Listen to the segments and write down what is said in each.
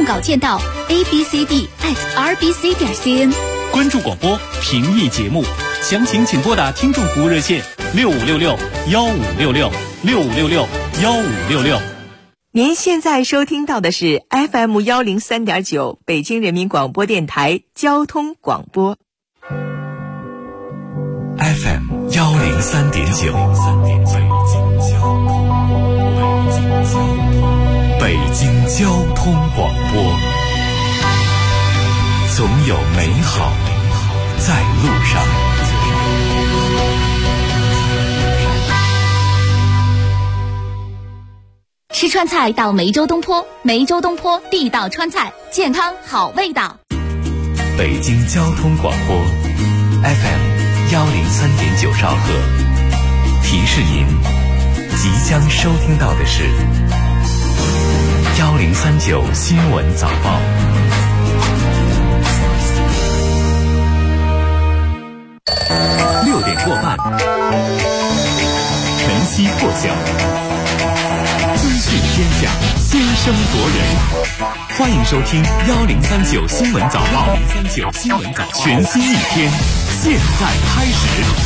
稿件到 abcd@rbc.cn。 关注广播，评议节目，详情请拨打听众服务热线6566-1566-6566-1566。 您现在收听到的是 FM103.9 北京人民广播电台交通广播。 FM103.9 北京交通广播，总有美好在路上。 吃川菜到梅州东坡，梅州东坡地道川菜，健康好味道。 北京交通广播 FM103.9 兆赫，提示您即将收听到的是1039新闻早报。6点过半，晨曦破晓，资讯天下，先声夺人。欢迎收听1039新闻早报，1039新闻早报，全新一天，现在开始。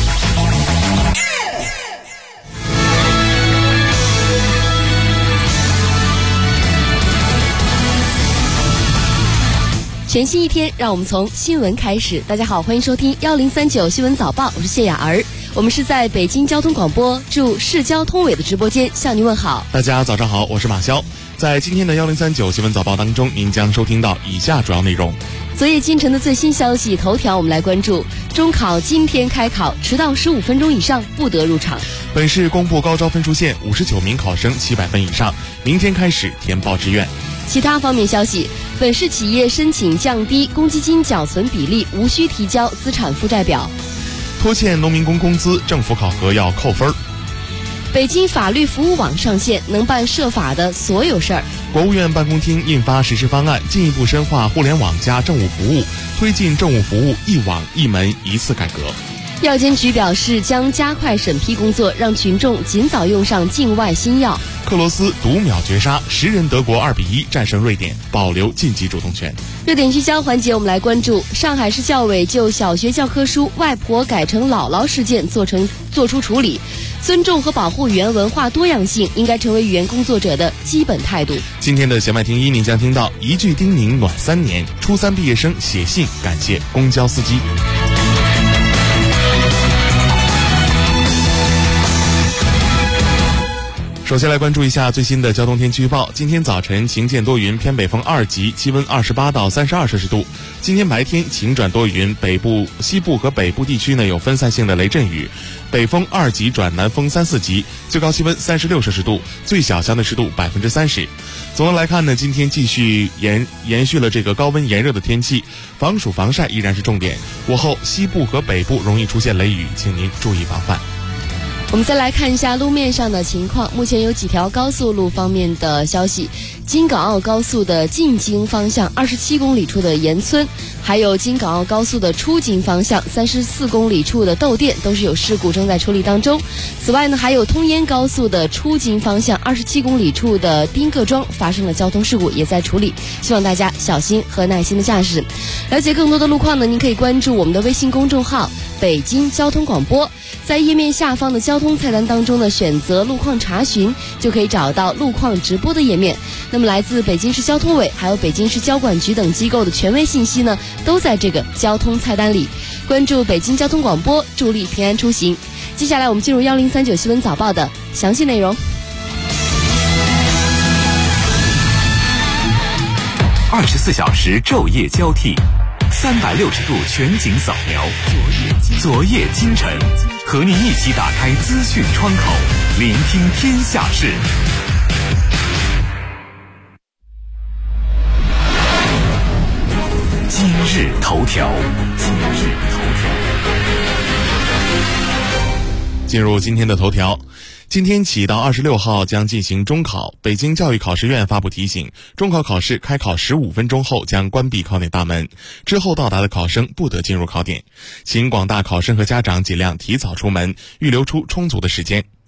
全新一天，让我们从新闻开始。大家好，欢迎收听1039新闻早报，我是谢雅儿。我们是在北京交通广播驻市交通委的直播间向您问好。 大家早上好，我是马潇。在今天的1039新闻早报当中，您将收听到以下主要内容。 昨夜今晨的最新消息头条，我们来关注中考今天开考，迟到15分钟以上不得入场。 本市公布高招分数线，59名考生700分以上，明天开始填报志愿。 其他方面消息，本市企业申请降低公积金缴存比例，无需提交资产负债表。 拖欠农民工工资，政府考核要扣分。 北京法律服务网上线，能办涉法的所有事儿。 国务院办公厅印发实施方案，进一步深化互联网加政务服务，推进政务服务一网一门一次改革。 药监局表示，将加快审批工作，让群众尽早用上境外新药。 克罗斯独秒绝杀，10人德国2-1战胜瑞典，保留晋级主动权。 热点聚焦环节，我们来关注上海市教委就小学教科书外婆改成姥姥事件做出处理，尊重和保护语言文化多样性应该成为语言工作者的基本态度。 今天的弦外听一，您将听到一句叮咛暖3年，初3毕业生写信感谢公交司机。首先来关注一下最新的交通天气预报。今天早晨晴间多云，偏北风2级，气温28到32摄氏度。今天白天晴转多云，北部、西部和北部地区呢有分散性的雷阵雨，北风2级转南风3、4级，最高气温36摄氏度，最小相对湿度30%。总的来看呢，今天继续延续了这个高温炎热的天气，防暑防晒依然是重点。午后西部和北部容易出现雷雨，请您注意防范。 我们再来看一下路面上的情况，目前有几条高速路方面的消息。京港澳高速的进京方向27公里处的岩村，还有京港澳高速的出京方向34公里处的窦店都是有事故正在处理当中。此外呢，还有通燕高速的出京方向27公里处的丁各庄发生了交通事故，也在处理，希望大家小心和耐心的驾驶。了解更多的路况呢，您可以关注我们的微信公众号北京交通广播，在页面下方的交通菜单当中呢，选择路况查询，就可以找到路况直播的页面。那么来自北京市交通委还有北京市交管局等机构的权威信息呢，都在这个交通菜单里。关注北京交通广播，助力平安出行。接下来我们进入1039新闻早报的详细内容。 24小时昼夜交替，360度全景扫描，昨夜今晨，和您一起打开资讯窗口，聆听天下事。今日头条。 进入今天的头条。今天起到26号将进行中考，北京教育考试院发布提醒，中考考试开考15分钟后将关闭考点大门，之后到达的考生不得进入考点，请广大考生和家长尽量提早出门，预留出充足的时间。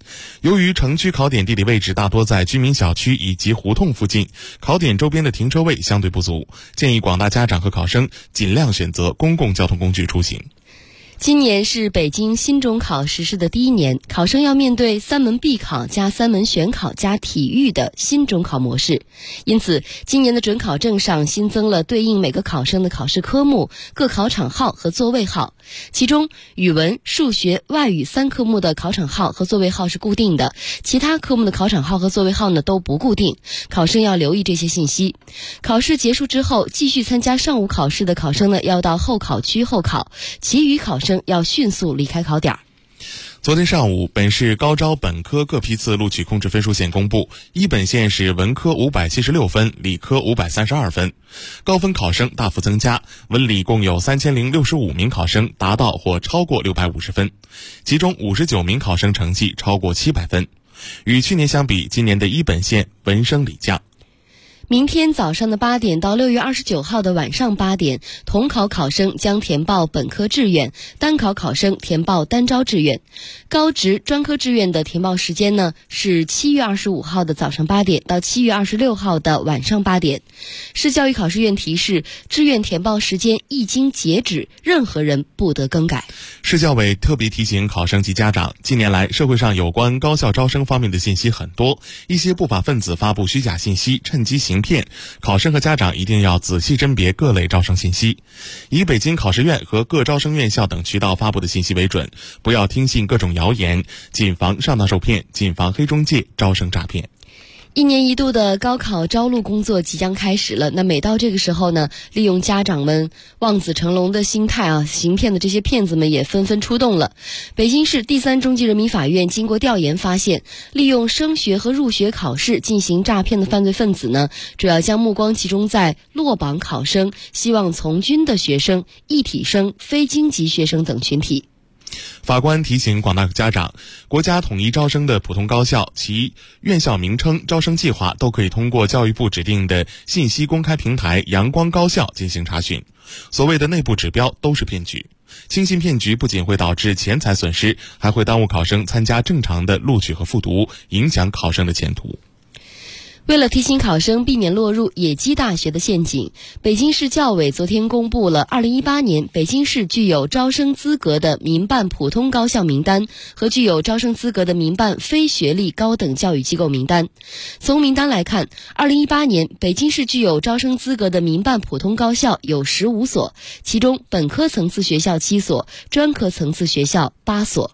由于城区考点地理位置大多在居民小区以及胡同附近，考点周边的停车位相对不足，建议广大家长和考生尽量选择公共交通工具出行。 今年是北京新中考实施的第一年，考生要面对3门必考加3门选考加体育的新中考模式。因此，今年的准考证上新增了对应每个考生的考试科目、各考场号和座位号。其中，语文、数学、外语3科目的考场号和座位号是固定的，其他科目的考场号和座位号呢都不固定。考生要留意这些信息。考试结束之后，继续参加上午考试的考生呢，要到候考区候考，其余考生要迅速离开考点。 昨天上午，本市高招本科各批次录取控制分数线公布，一本线是文科576分，理科532分，高分考生大幅增加，文理共有3065名考生达到或超过650分，其中59名考生成绩超过700分。与去年相比，今年的一本线文升理降。 明天早上的8点到6月29号的晚上8点，统考考生将填报本科志愿，单考考生填报单招志愿。高职专科志愿的填报时间呢是7月25号的早上8点到7月26号的晚上8点。市教育考试院提示，志愿填报时间一经截止，任何人不得更改。 市教委特别提醒考生及家长，近年来社会上有关高校招生方面的信息很多，一些不法分子发布虚假信息，趁机行骗，考生和家长一定要仔细甄别各类招生信息，以北京考试院和各招生院校等渠道发布的信息为准，不要听信各种谣言，谨防上当受骗，谨防黑中介招生诈骗。 一年一度的高考招录工作即将开始了，那每到这个时候呢，利用家长们望子成龙的心态行骗的这些骗子们也纷纷出动了。北京市第3中级人民法院经过调研发现，利用升学和入学考试进行诈骗的犯罪分子呢，主要将目光集中在落榜考生、希望从军的学生、一体生、非京籍学生等群体。 法官提醒广大家长，国家统一招生的普通高校，其院校名称、招生计划都可以通过教育部指定的信息公开平台阳光高校进行查询。所谓的内部指标都是骗局，轻信骗局不仅会导致钱财损失，还会耽误考生参加正常的录取和复读，影响考生的前途。 为了提醒考生避免落入野鸡大学的陷阱，北京市教委昨天公布了2018年北京市具有招生资格的民办普通高校名单和具有招生资格的民办非学历高等教育机构名单。从名单来看，2018年北京市具有招生资格的民办普通高校有15所，其中本科层次学校7所，专科层次学校8所。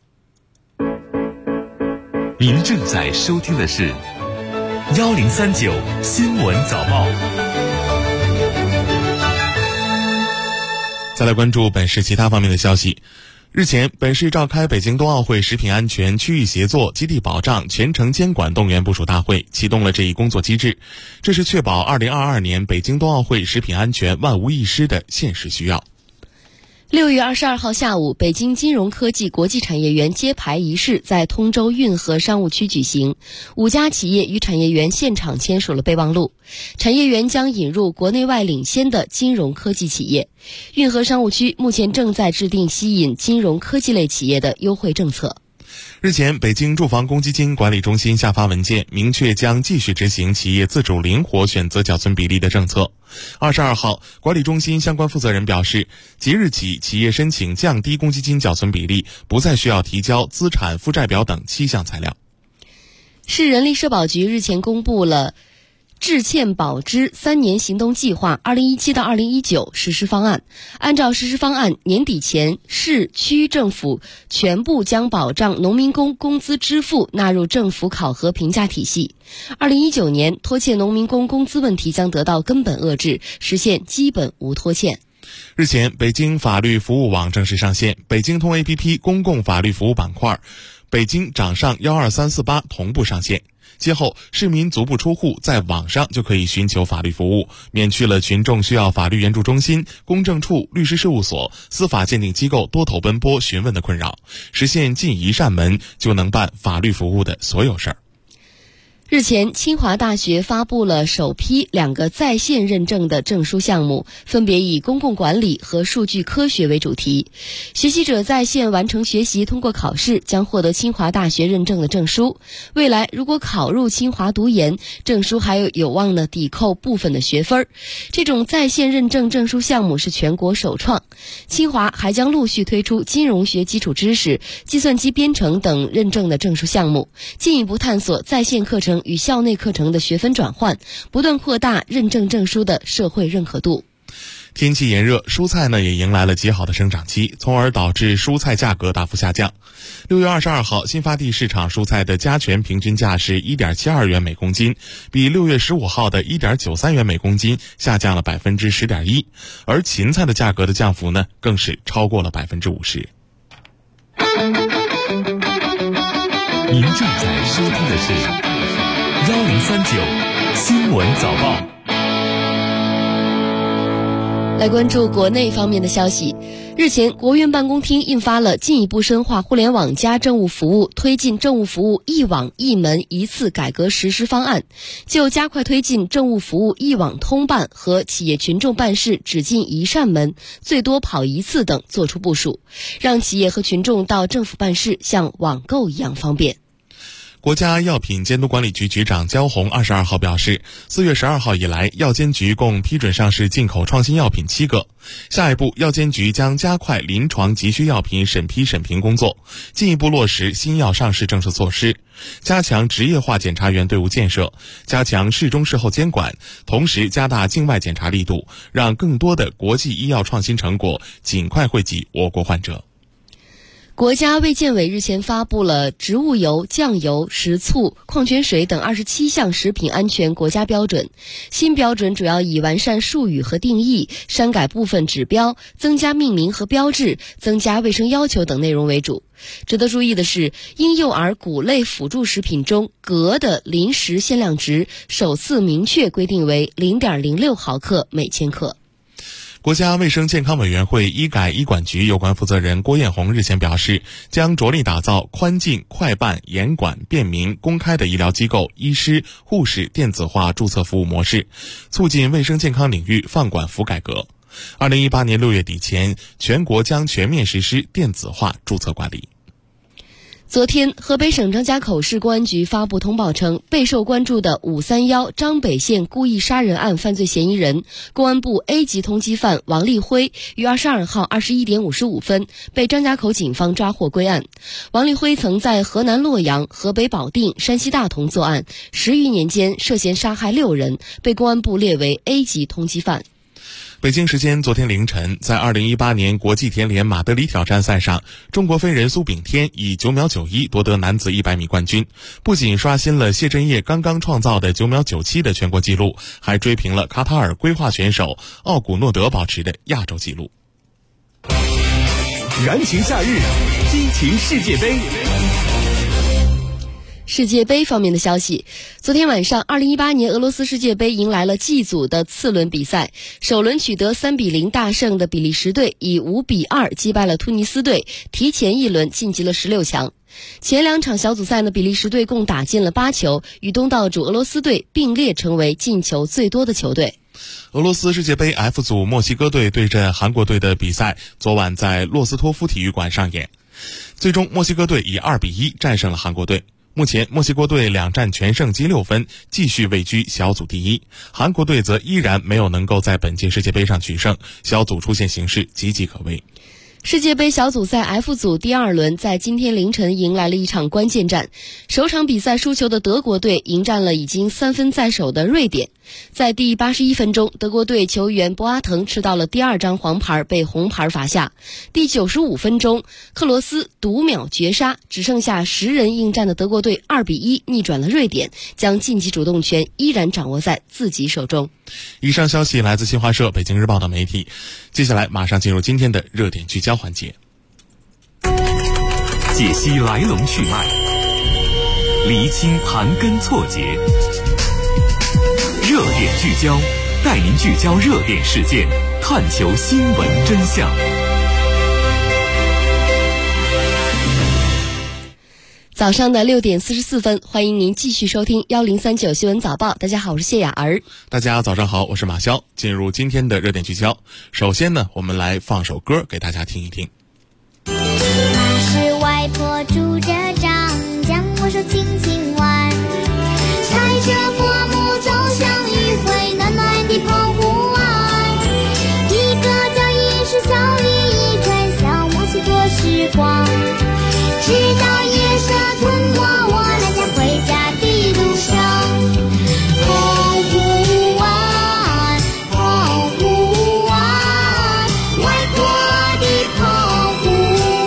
您正在收听的是1039新闻早报。 再来关注本市其他方面的消息。日前，本市召开北京冬奥会食品安全区域协作基地保障全程监管动员部署大会，启动了这一工作机制。这是确保2022年北京冬奥会食品安全万无一失的现实需要。 6月22号下午，北京金融科技国际产业园揭牌仪式在通州运河商务区举行，5家企业与产业园现场签署了备忘录。产业园将引入国内外领先的金融科技企业。运河商务区目前正在制定吸引金融科技类企业的优惠政策。 日前，北京住房公积金管理中心下发文件，明确将继续执行企业自主灵活选择缴存比例的政策。22号，管理中心相关负责人表示，即日起，企业申请降低公积金缴存比例，不再需要提交资产负债表等7项材料。 市人力社保局日前公布了质欠保支3年行动计划2017到2019实施方案。按照实施方案，年底前市区政府全部将保障农民工工资支付纳入政府考核评价体系。2019年拖欠农民工工资问题将得到根本遏制，实现基本无拖欠。 日前，北京法律服务网正式上线，北京通 APP 公共法律服务板块、北京掌上12348同步上线。今后，市民足不出户，在网上就可以寻求法律服务，免去了群众需要法律援助中心、公证处、律师事务所、司法鉴定机构多头奔波询问的困扰，实现进一扇门就能办法律服务的所有事儿。 日前，清华大学发布了首批2个在线认证的证书项目，分别以公共管理和数据科学为主题。学习者在线完成学习，通过考试将获得清华大学认证的证书。未来如果考入清华读研，证书还有望呢抵扣部分的学分。这种在线认证证书项目是全国首创。清华还将陆续推出金融学基础知识、计算机编程等认证的证书项目，进一步探索在线课程与校内课程的学分转换，不断扩大认证证书的社会认可度。 天气炎热，蔬菜呢也迎来了极好的生长期，从而导致蔬菜价格大幅下降。6月22号，新发地市场蔬菜的加权平均价是 1.72 元每公斤，比6月15号的 1.93 元每公斤下降了 10.1%， 而芹菜的价格的降幅呢更是超过了 50%。 您正在收听的是1039新闻早报。 来关注国内方面的消息。日前，国务院办公厅印发了进一步深化互联网加政务服务，推进政务服务一网一门一次改革实施方案，就加快推进政务服务一网通办和企业群众办事只进一扇门、最多跑一次等作出部署，让企业和群众到政府办事像网购一样方便。 国家药品监督管理局局长焦红22号表示，4月12号以来，药监局共批准上市进口创新药品7个。下一步，药监局将加快临床急需药品审批审评工作，进一步落实新药上市政策措施，加强职业化检查员队伍建设，加强事中事后监管，同时加大境外检查力度，让更多的国际医药创新成果尽快惠及我国患者。 国家卫健委日前发布了植物油、酱油、食醋、矿泉水等27项食品安全国家标准。新标准主要以完善术语和定义、删改部分指标、增加命名和标志、增加卫生要求等内容为主。值得注意的是，婴幼儿谷类辅助食品中镉的临时限量值首次明确规定为 0.06 毫克每千克。 国家卫生健康委员会医改医管局有关负责人郭艳红日前表示，将着力打造宽进、快办、严管、便民、公开的医疗机构、医师、护士电子化注册服务模式，促进卫生健康领域放管服改革。2018年6月底前，全国将全面实施电子化注册管理。 昨天，河北省张家口市公安局发布通报称，备受关注的531张北县故意杀人案犯罪嫌疑人、公安部 A 级通缉犯王立辉于22号21点55分被张家口警方抓获归案。王立辉曾在河南洛阳、河北保定、山西大同作案，10余年间涉嫌杀害6人，被公安部列为 A 级通缉犯。 北京时间昨天凌晨，在2018年国际田联马德里挑战赛上，中国飞人苏炳添以9秒91夺得男子100米冠军，不仅刷新了谢震业刚刚创造的9秒97的全国纪录，还追平了卡塔尔规划选手奥古诺德保持的亚洲纪录。 燃情夏日，激情世界杯。 世界杯方面的消息，昨天晚上2018年俄罗斯世界杯迎来了 G 组的次轮比赛，首轮取得3-0大胜的比利时队以5-2击败了突尼斯队，提前一轮晋级了16强。前2场小组赛呢，比利时队共打进了8球，与东道主俄罗斯队并列成为进球最多的球队。 俄罗斯世界杯 F 组墨西哥队对阵韩国队的比赛昨晚在洛斯托夫体育馆上演，最终墨西哥队以2-1战胜了韩国队。目前墨西哥队2战全胜积6分，继续位居小组第一，韩国队则依然没有能够在本届世界杯上取胜，小组出线形势岌岌可危。 世界杯小组赛 F 组第2轮在今天凌晨迎来了一场关键战，首场比赛输球的德国队迎战了已经3分在手的瑞典。在第81分钟，德国队球员博阿滕吃到了第2张黄牌，被红牌罚下。第95分钟，克罗斯独秒绝杀，只剩下10人应战的德国队2-1逆转了瑞典，将晋级主动权依然掌握在自己手中。 以上消息来自新华社、北京日报等媒体。接下来马上进入今天的热点聚焦环节， 解析来龙去脉，厘清盘根错节，热点聚焦，带您聚焦热点事件，探求新闻真相。 早上的6点44分，欢迎您继续收听1039新闻早报。大家好，我是谢雅儿。 大家早上好，我是马潇。进入今天的热点聚焦，首先呢，我们来放首歌给大家听一听。 那是外婆拄着杖，将我手轻轻挽，踩着薄暮走向余晖暖暖的澎湖湾，一个脚印是小雨一转，消磨许多时光，直到夜色吞没我那将回家的路上。澎湖湾，澎湖湾，外婆的澎湖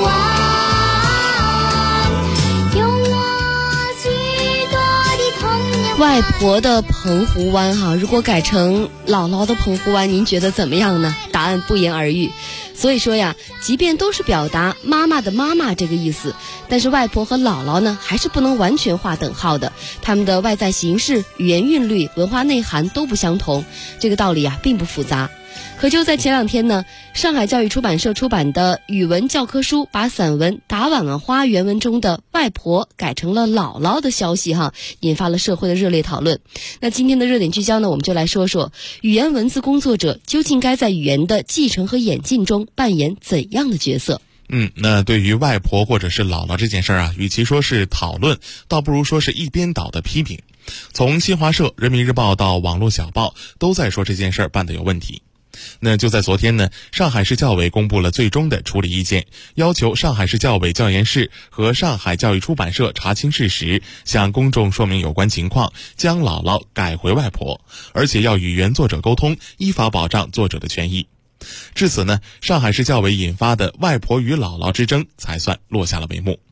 湾，有我许多的童年。 外婆的澎湖湾哈，如果改成姥姥的澎湖湾，您觉得怎么样呢？答案不言而喻。所以说呀，即便都是表达妈妈的妈妈这个意思，但是外婆和姥姥呢，还是不能完全划等号的。他们的外在形式、语言韵律、文化内涵都不相同，这个道理啊，并不复杂。可就在前两天呢，上海教育出版社出版的语文教科书把散文《打晚花》原文中的外婆改成了姥姥的消息哈，引发了社会的热烈讨论。那今天的热点聚焦呢，我们就来说说语言文字工作者究竟该在语言的继承和演进中扮演怎样的角色。 那对于外婆或者是姥姥这件事儿啊，与其说是讨论，倒不如说是一边倒的批评。从新华社、人民日报到网络小报，都在说这件事儿办得有问题。那就在昨天呢，上海市教委公布了最终的处理意见，要求上海市教委教研室和上海教育出版社查清事实，向公众说明有关情况，将姥姥改回外婆，而且要与原作者沟通，依法保障作者的权益。至此呢，上海市教委引发的外婆与姥姥之争才算落下了帷幕。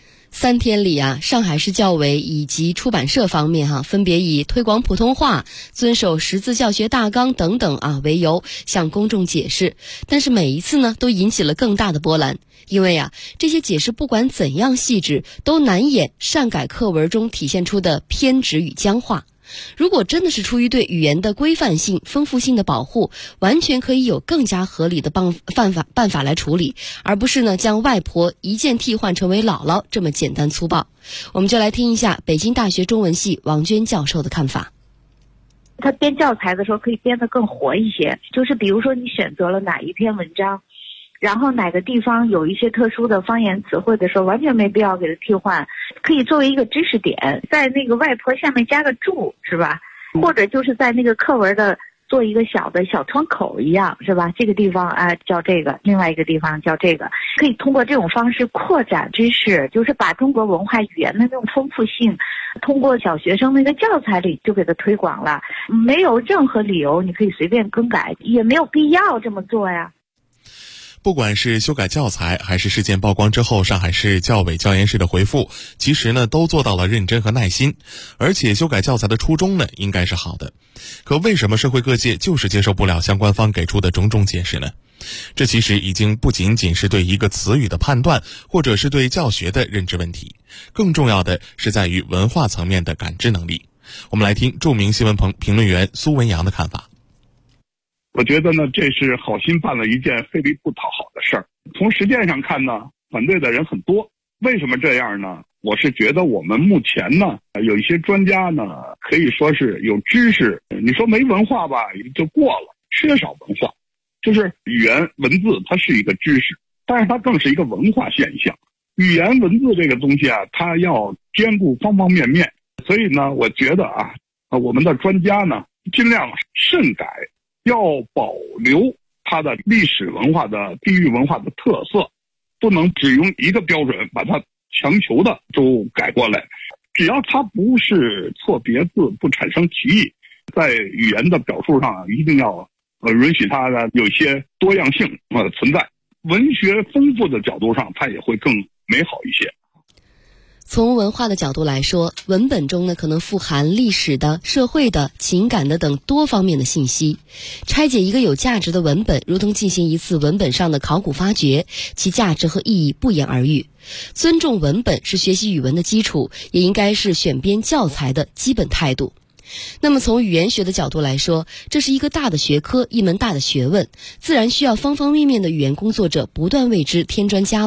3天里啊，上海市教委以及出版社方面分别以推广普通话、遵守识字教学大纲等等为由向公众解释，但是每一次呢都引起了更大的波澜，因为这些解释不管怎样细致，都难掩擅改课文中体现出的偏执与僵化。如果真的是出于对语言的规范性、丰富性的保护，完全可以有更加合理的办法来处理，而不是呢将外婆一键替换成为姥姥这么简单粗暴。我们就来听一下北京大学中文系王娟教授的看法。 他编教材的时候可以编得更活一些，就是比如说你选择了哪一篇文章，然后哪个地方有一些特殊的方言词汇的时候，完全没必要给它替换，可以作为一个知识点，在那个外婆下面加个注，是吧？或者就是在那个课文的做一个小的小窗口一样，是吧？这个地方叫这个，另外一个地方叫这个，可以通过这种方式扩展知识，就是把中国文化语言的那种丰富性通过小学生那个教材里就给它推广了，没有任何理由你可以随便更改，也没有必要这么做呀。 不管是修改教材，还是事件曝光之后上海市教委教研室的回复，其实呢都做到了认真和耐心，而且修改教材的初衷呢应该是好的。可为什么社会各界就是接受不了相关方给出的种种解释呢？这其实已经不仅仅是对一个词语的判断，或者是对教学的认知问题，更重要的是在于文化层面的感知能力。我们来听著名新闻评论员苏文阳的看法。 我觉得呢，这是好心办了一件费力不讨好的事儿。从实践上看呢，反对的人很多。为什么这样呢？我是觉得我们目前呢，有一些专家呢，可以说是有知识，你说没文化吧，也就过了，缺少文化。就是语言文字它是一个知识，但是它更是一个文化现象。语言文字这个东西它要兼顾方方面面。所以呢，我觉得我们的专家呢，尽量慎改，要保留它的历史文化的地域文化的特色，不能只用一个标准把它强求的都改过来。只要它不是错别字，不产生歧义，在语言的表述上一定要允许它的有些多样性存在。文学丰富的角度上，它也会更美好一些。 从文化的角度来说，文本中呢可能富含历史的、社会的、情感的等多方面的信息。拆解一个有价值的文本，如同进行一次文本上的考古发掘，其价值和意义不言而喻。尊重文本是学习语文的基础，也应该是选编教材的基本态度。那么从语言学的角度来说，这是一个大的学科，一门大的学问，自然需要方方面面的语言工作者不断为之添砖加瓦。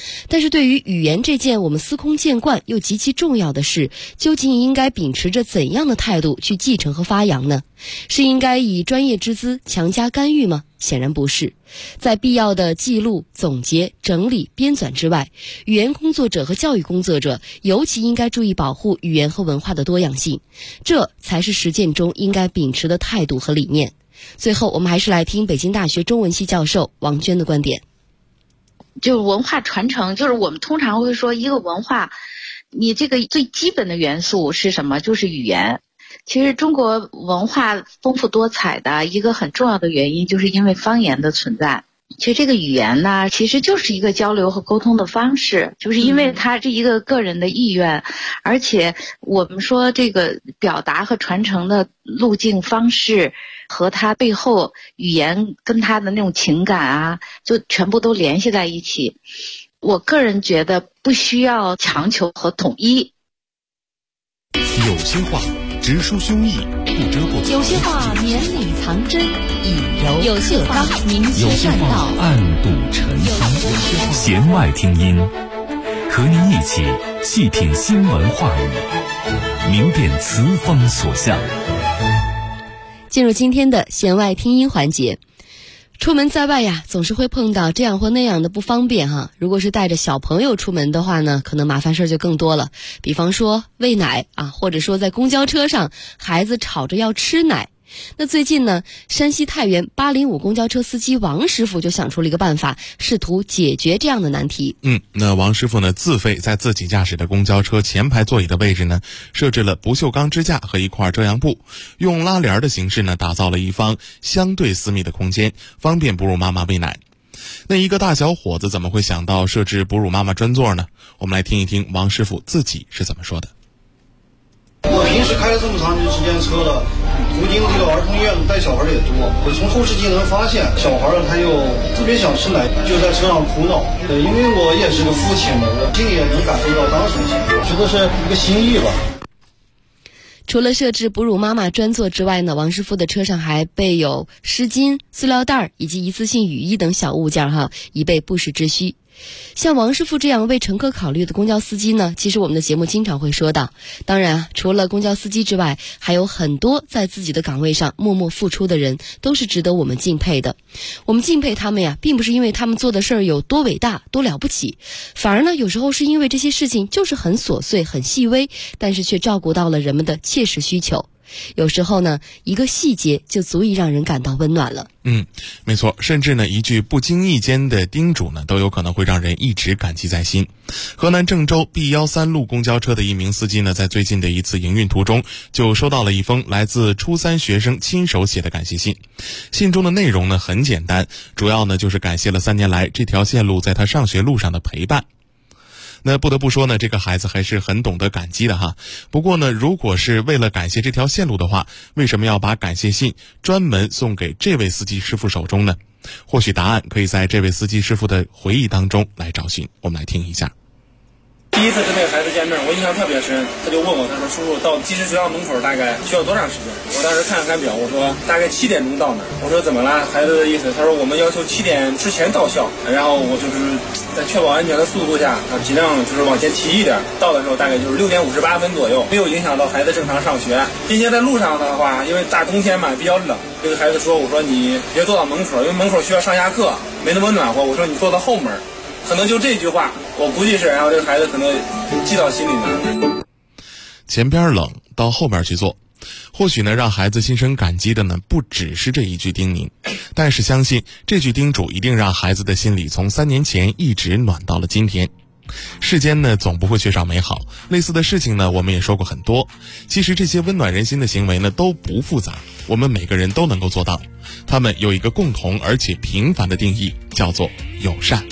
但是对于语言这件我们司空见惯又极其重要的事，究竟应该秉持着怎样的态度去继承和发扬呢？是应该以专业之姿强加干预吗？显然不是。在必要的记录、总结、整理、编纂之外，语言工作者和教育工作者尤其应该注意保护语言和文化的多样性，这才是实践中应该秉持的态度和理念。最后，我们还是来听北京大学中文系教授王娟的观点。 就文化传承，就是我们通常会说一个文化，你这个最基本的元素是什么？就是语言。其实中国文化丰富多彩的一个很重要的原因，就是因为方言的存在。其实这个语言呢，其实就是一个交流和沟通的方式，就是因为它是一个个人的意愿，而且我们说这个表达和传承的路径方式和它背后语言跟它的那种情感啊，就全部都联系在一起。我个人觉得不需要强求和统一。 有些话直抒胸臆，不遮不藏； 有些话绵里藏针，以柔有些话明有些话确善道， 暗度陈仓。弦外听音，和您一起细品新闻话语，明辨词风所向。 进入今天的弦外听音环节。出门在外呀，总是会碰到这样或那样的不方便哈。如果是带着小朋友出门的话呢，可能麻烦事就更多了。比方说喂奶啊，或者说在公交车上，孩子吵着要吃奶。那最近呢，山西太原805公交车司机王师傅就想出了一个办法，试图解决这样的难题。 那王师傅呢，自费在自己驾驶的公交车前排座椅的位置呢，设置了不锈钢支架和一块遮阳布，用拉帘的形式呢，打造了一方相对私密的空间，方便哺乳妈妈喂奶。那一个大小伙子怎么会想到设置哺乳妈妈专座呢？我们来听一听王师傅自己是怎么说的。 我平时开了这么长时间车了，途经这个儿童医院带小孩的也多，我从后视镜能发现小孩他又特别想吃奶，就在车上哭闹。因为我也是个父亲嘛，我心里也能感受到当时的情况，觉得是一个心意吧。 除了设置哺乳妈妈专座之外呢，王师傅的车上还备有湿巾、塑料袋以及一次性雨衣等小物件哈，以备不时之需。像王师傅这样为乘客考虑的公交司机呢，其实我们的节目经常会说到。当然啊，除了公交司机之外，还有很多在自己的岗位上默默付出的人，都是值得我们敬佩的。我们敬佩他们呀，并不是因为他们做的事儿有多伟大、多了不起，反而呢，有时候是因为这些事情就是很琐碎、很细微，但是却照顾到了人们的切实需求。有时候呢，一个细节就足以让人感到温暖了。 没错，甚至呢，一句不经意间的叮嘱呢，都有可能会让人一直感激在心。河南郑州 B13路公交车的一名司机呢，在最近的一次营运途中，就收到了一封来自初3学生亲手写的感谢信。信中的内容呢，很简单，主要呢，就是感谢了3年来这条线路在他上学路上的陪伴。那不得不说呢，这个孩子还是很懂得感激的哈。不过呢，如果是为了感谢这条线路的话，为什么要把感谢信专门送给这位司机师傅手中呢？或许答案可以在这位司机师傅的回忆当中来找寻。我们来听一下。 第一次跟那个孩子见面，我印象特别深。他就问我，他说：“叔叔，到集市学校门口大概需要多长时间？”我当时看了看表，我说：“大概7点钟到那儿。”我说：“怎么了？”孩子的意思，他说：“我们要求7点之前到校。”然后我就是在确保安全的速度下，尽量就是往前提一点。到的时候大概就是6点58分左右，没有影响到孩子正常上学。并且在路上的话，因为大冬天嘛，比较冷。这个孩子说：“我说你别坐到门口，因为门口需要上下课，没那么暖和。我说你坐到后门。”可能就这句话，我估计是，然后这个孩子可能记到心里了。 前边冷，到后边去做。或许呢，让孩子心生感激的呢，不只是这一句叮咛，但是相信这句叮嘱一定让孩子的心里从3年前一直暖到了今天。世间呢，总不会缺少美好，类似的事情呢，我们也说过很多。其实这些温暖人心的行为呢，都不复杂，我们每个人都能够做到。他们有一个共同而且平凡的定义，叫做友善。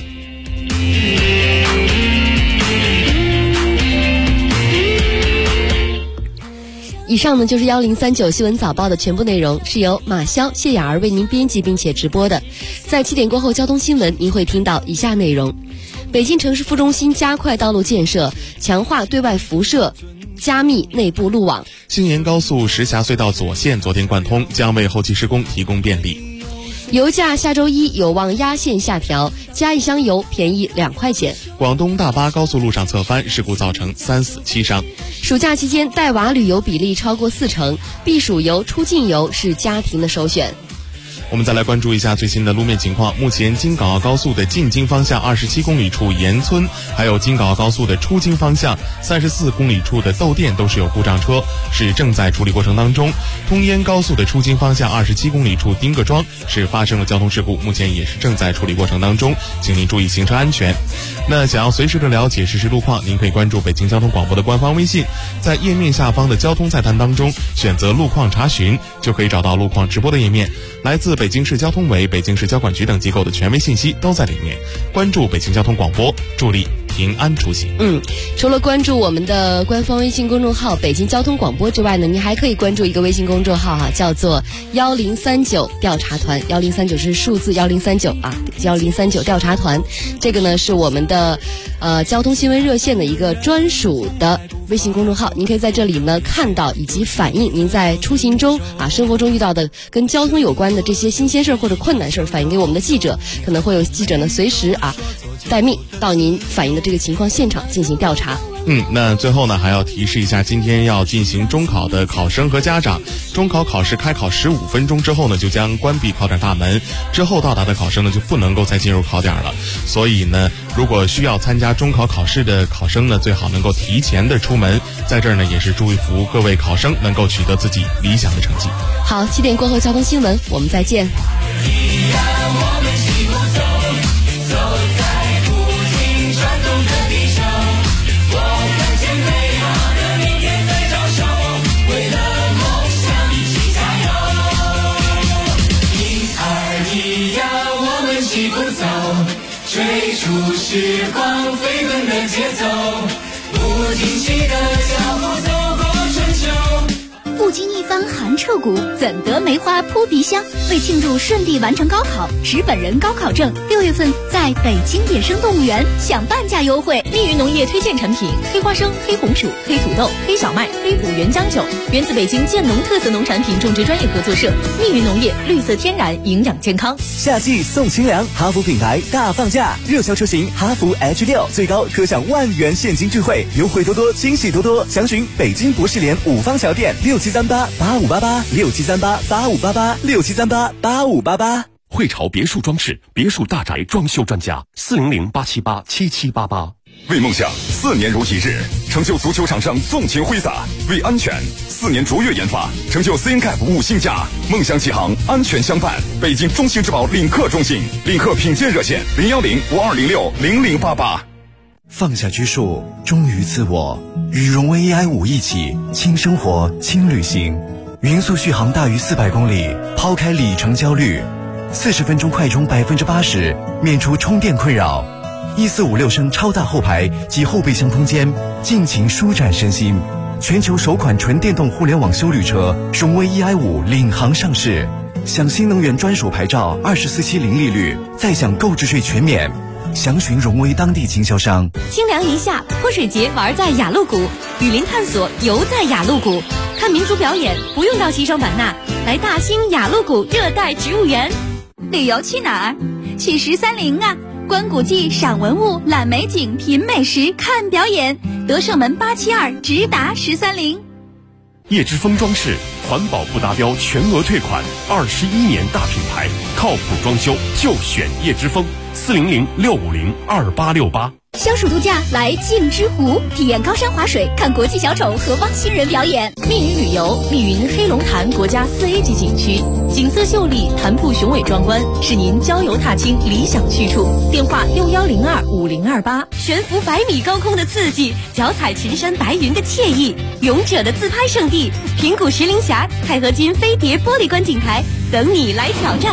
以上呢就是1039新闻早报的全部内容，是由马潇、谢雅儿为您编辑并且直播的。在7点过后交通新闻，您会听到以下内容：北京城市副中心加快道路建设，强化对外辐射，加密内部路网。 信延高速石峡隧道左线昨天贯通，将为后期施工提供便利。 油价下周一有望压线下调，加一箱油便宜2块钱。 广东大巴高速路上侧翻，事故造成3死7伤。 暑假期间带娃旅游比例超过40%，避暑游、出境游是家庭的首选。 我们再来关注一下最新的路面情况。目前京港澳高速的进京方向27公里处盐村，还有京港澳高速的出京方向34公里处的窦店都是有故障车，是正在处理过程当中。通燕高速的出京方向27公里处丁各庄是发生了交通事故，目前也是正在处理过程当中，请您注意行车安全。那想要随时的了解实时路况，您可以关注北京交通广播的官方微信，在页面下方的交通菜单当中选择路况查询，就可以找到路况直播的页面。来自北京市交通委、北京市交管局等机构的权威信息都在里面。关注北京交通广播，助力平安出行。 除了关注我们的官方微信公众号北京交通广播之外呢，你还可以关注一个微信公众号叫做1039调查团。1039是数字10391039调查团。这个呢是我们的交通新闻热线的一个专属的微信公众号，您可以在这里呢看到以及反映您在出行中生活中遇到的跟交通有关的这些新鲜事或者困难事，反映给我们的记者，可能会有记者呢随时待命到您反映的这个情况现场进行调查。 那最后呢还要提示一下，今天要进行中考的考生和家长，中考考试开考15分钟之后呢就将关闭考点大门，之后到达的考生呢就不能够再进入考点了。所以呢如果需要参加中考考试的考生呢，最好能够提前的出门。在这儿呢也是祝福各位考生能够取得自己理想的成绩。 好，7点过后交通新闻我们再见。 追逐时光飞奔的节奏，不停息的脚步走过春秋。 不经一番寒彻骨，怎得梅花扑鼻香？为庆祝顺利完成高考，持本人高考证，6月份在北京野生动物园享半价优惠。 密云农业推荐产品：黑花生、黑红薯、黑土豆、黑小麦、黑五原浆酒，源自北京建农特色农产品种植专业合作社。密云农业，绿色天然，营养健康。 夏季送清凉，哈弗品牌大放价，热销车型哈弗 H6最高可享1万元现金钜惠，优惠多多，惊喜多多。详询北京博士联5方桥店67388588，67388588，67388588。 汇潮别墅装饰，别墅大宅装修专家，400-878-7788。 为梦想4年如一日，成就足球场上纵情挥洒；为安全4年卓越研发，成就 CNCAP 5星加。梦想起航，安全相伴。北京中信质保领克中心，领克品鉴热线010-5206-0088。 放下拘束，忠于自我，与荣威 EI5一起轻生活轻旅行。匀速续航大于400公里，抛开里程焦虑，40分钟快充80%，免除充电困扰。1456升超大后排及后备箱空间，尽情舒展身心。全球首款纯电动互联网休旅车荣威 EI5领航上市，享新能源专属牌照，24期零利率，再享购置税全免。详询荣威当地经销商。 清凉一下，泼水节玩在雅鹿谷，雨林探索游在雅鹿谷，看民族表演不用到西双版纳，来大兴雅鹿谷热带植物园。 旅游去哪儿？去13陵啊！观古迹、赏文物、览美景、品美食、看表演。德胜门872直达13陵。 叶之峰装饰，环保不达标全额退款，21年大品牌，靠谱装修就选叶之峰，400-650-2868。 消暑度假来镜之湖，体验高山滑水，看国际小丑和汪星人表演。 密云旅游，密云黑龙潭国家4A 级景区，景色秀丽，潭瀑雄伟壮观，是您郊游踏青理想去处。电话6102-5028。悬浮100米高空的刺激，脚踩群山白云的惬意，勇者的自拍圣地，平谷石林峡、钛合金飞碟玻璃观景台，等你来挑战。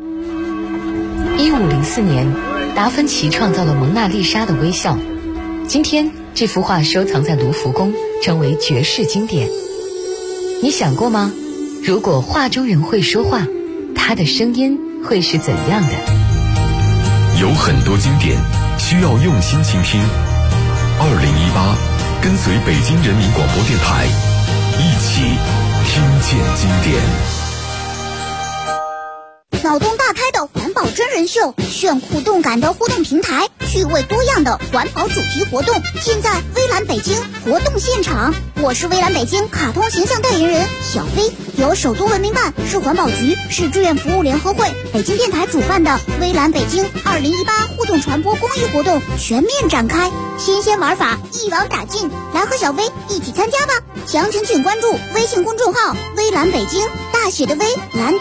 1504年，达芬奇创造了蒙娜丽莎的微笑。今天，这幅画收藏在卢浮宫，成为绝世经典。你想过吗？如果画中人会说话，他的声音会是怎样的？ 有很多经典需要用心倾听。2018，跟随北京人民广播电台，一起听见经典。 老脑洞大开的环保真人秀，炫酷动感的互动平台，趣味多样的环保主题活动，现在微蓝北京活动现场。我是微蓝北京卡通形象代言人小飞，由首都文明办、市环保局、市志愿服务联合会、北京电台主办的微蓝北京2018互动传播公益活动全面展开，新鲜玩法一网打尽，来和小飞一起参加吧！详情请关注微信公众号微蓝北京，大写的微，蓝